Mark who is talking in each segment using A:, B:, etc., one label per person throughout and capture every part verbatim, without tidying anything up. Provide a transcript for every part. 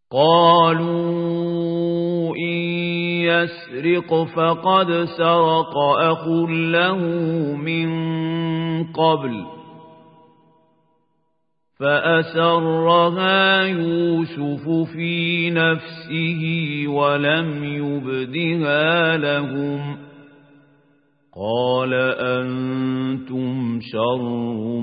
A: قالوا إن يسرق فقد سرق أخ له من قبل فأسرها يوسف في نفسه ولم يبدها لهم قال أنتم شر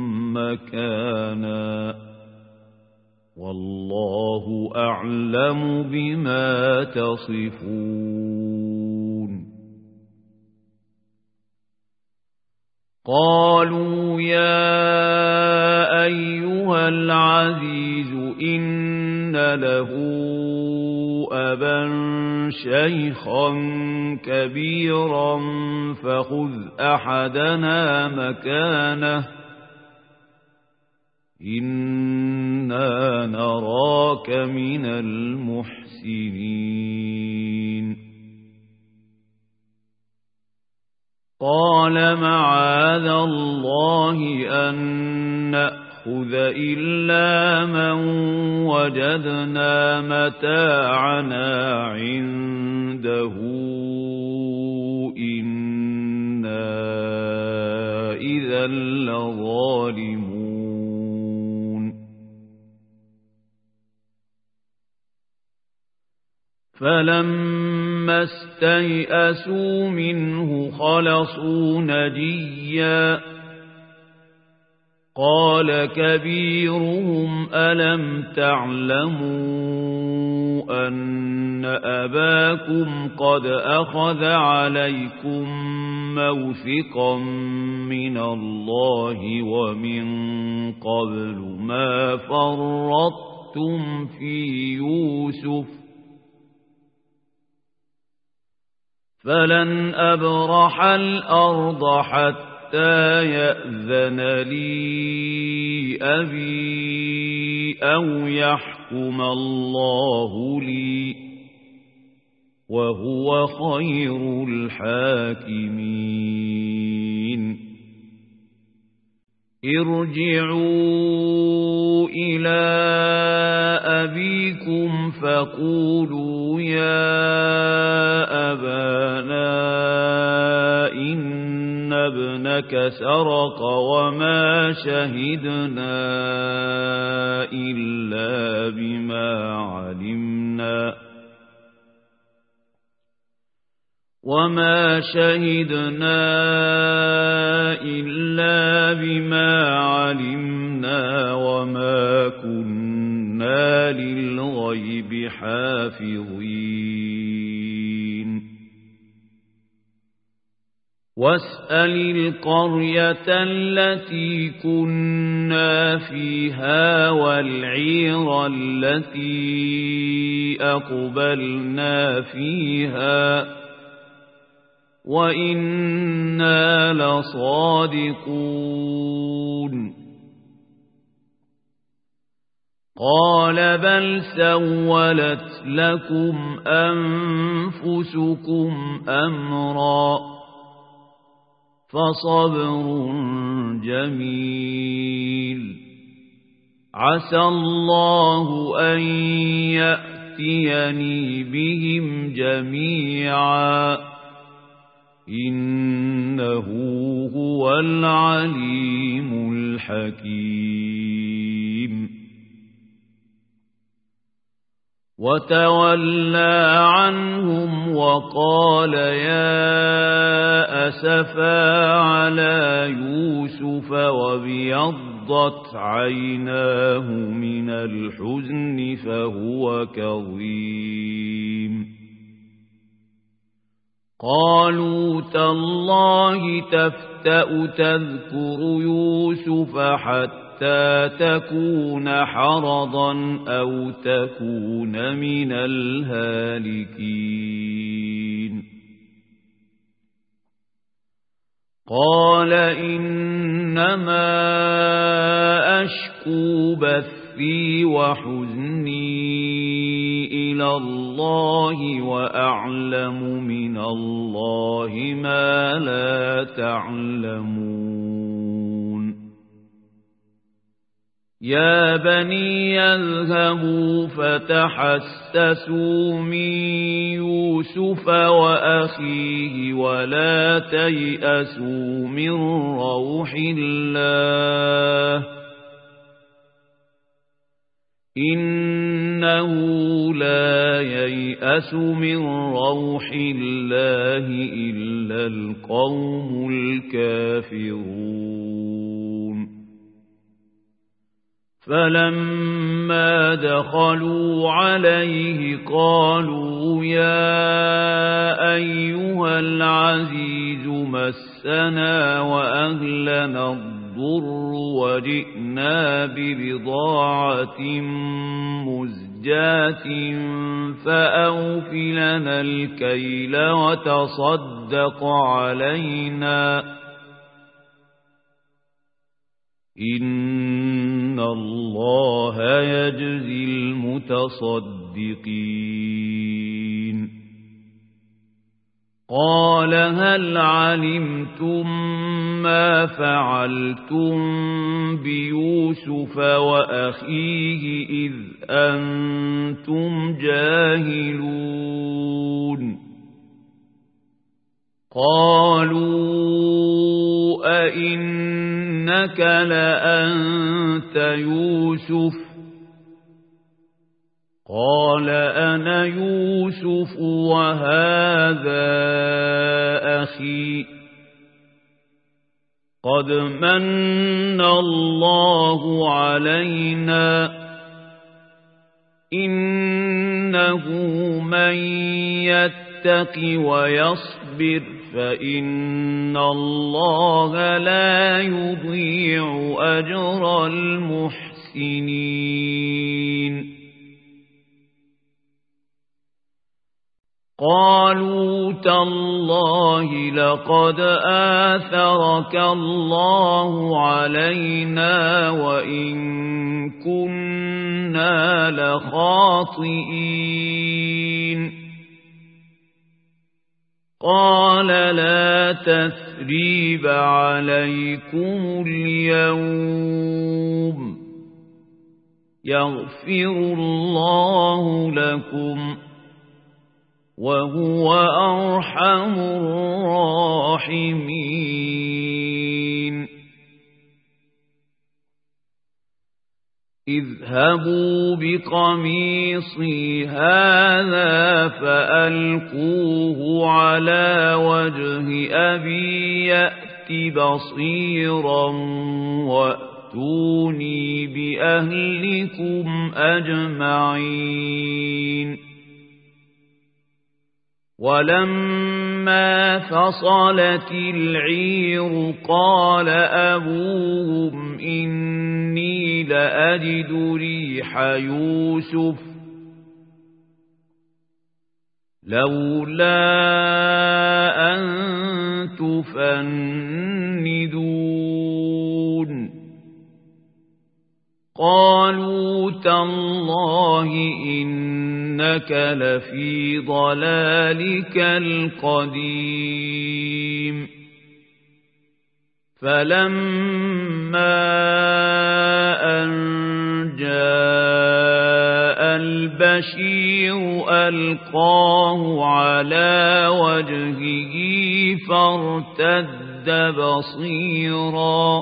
A: مكانا والله أعلم بما تصفون قالوا يا أيها العزيز إن له أبا شيخا كبيرا فخذ أحدنا مكانه إنا نراك من المحسنين قال معاذ الله أن نأخذ إلا من وجدنا متاعنا عنده إنا إذا لظالمون فلما استيئسوا منه خلصوا نجيا قال كبيرهم ألم تعلموا أن أباكم قد أخذ عليكم موثقا من الله ومن قبل ما فرطتم في يوسف فلن أبرح الأرض حتى يأذن لي أبي أو يحكم الله لي وهو خير الحاكمين ارجعوا إلى أبيكم فقولوا يا أبانا إن ابنك سرق وما شهدنا إلا بما علمنا وما شهدنا إلا بما علمنا وما كنا للغيب حافظين واسأل القرية التي كنا فيها والعير التي أقبلنا فيها وإنا لصادقون قال بل سولت لكم أنفسكم أمرا فصبر جميل عسى الله أن يأتيني بهم جميعا إنه هو العليم الحكيم وتولى عنهم وقال يا أسفا على يوسف وابيضت عيناه من الحزن فهو كظيم قالوا تالله تفتأ تذكر يوسف حتى تكون حرضا أو تكون من الهالكين قال إنما أشكو بثي وحزني إلى الله وأعلم من الله ما لا تعلمون يا بني يذهبوا فتحسسوا من يوسف وأخيه ولا تيأسوا من روح الله إنه لا ييأس من روح الله إلا القوم الكافرون فلما دخلوا عليه قالوا يا أيها العزيز مسنا وأهلنا الضر وجئنا ببضاعة مزجاة فأوف لنا الكيل وتصدق علينا إن الله يجزي المتصدقين قال هل علمتم ما فعلتم بيوسف وأخيه إذ أنتم جاهلون قالوا أئنك لأنت يوسف قال أنا يوسف وهذا أخي قد من الله علينا إنه من يتق ويصبر فإن الله لا يضيع أجر المحسنين قالوا تالله لقد آثرك الله علينا وإن كنا لخاطئين قال لا تثريب عليكم اليوم يغفر الله لكم وهو أرحم الراحمين اذهبوا بقميصي هذا فألقوه على وجه أبي يأت بصيرا وأتوني بأهلكم أجمعين ولما فصلت العير قال أبوهم إني لأجد ريح يوسف لولا أن تفندون قالوا تالله إنك لفي ضلالك القديم فلما أن جاء البشير ألقاه على وجهه فارتد بصيرا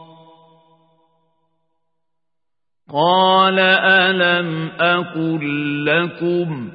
A: قال ألم أقل لكم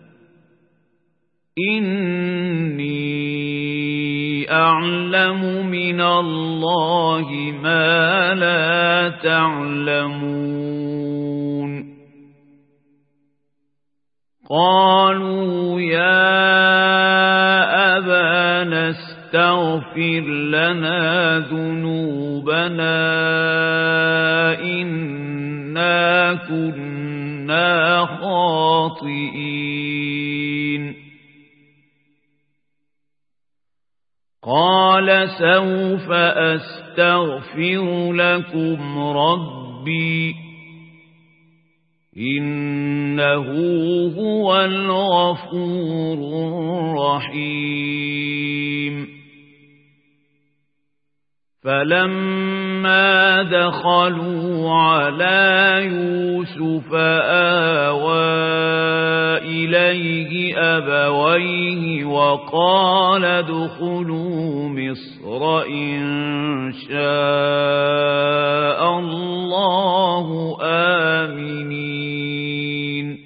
A: إني أعلم من الله ما لا تعلمون قالوا يا أبانا استغفر لنا ذنوبنا إنا كنا خاطئين قال سوف أستغفر لكم ربي إنه هو الغفور الرحيم فلما فلما دخلوا على يوسف آوى إليه أبويه وقال ادخلوا مصر إن شاء الله آمنين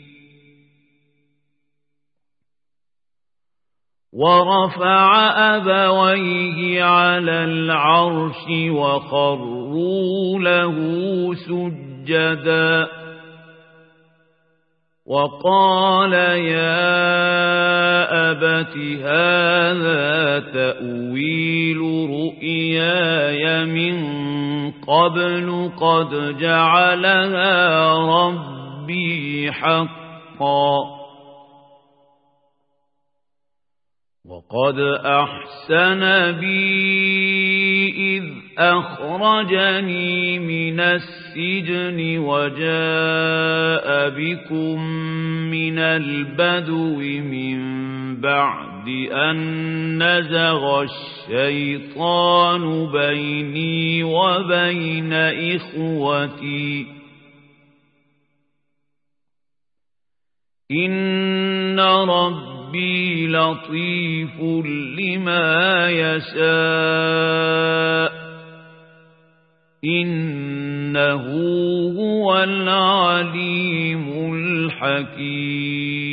A: ورفع أبويه على العرش وخروا له سجدا وقال يا أبت هذا تأويل رؤياي من قبل قد جعلها ربي حقا وقد أحسن بي إذ أخرجني من السجن وجاء بكم من البدو من بعد أن نزغ الشيطان بيني وبين إخوتي إن ربي ربي لطيف لما يشاء إنه هو العليم الحكيم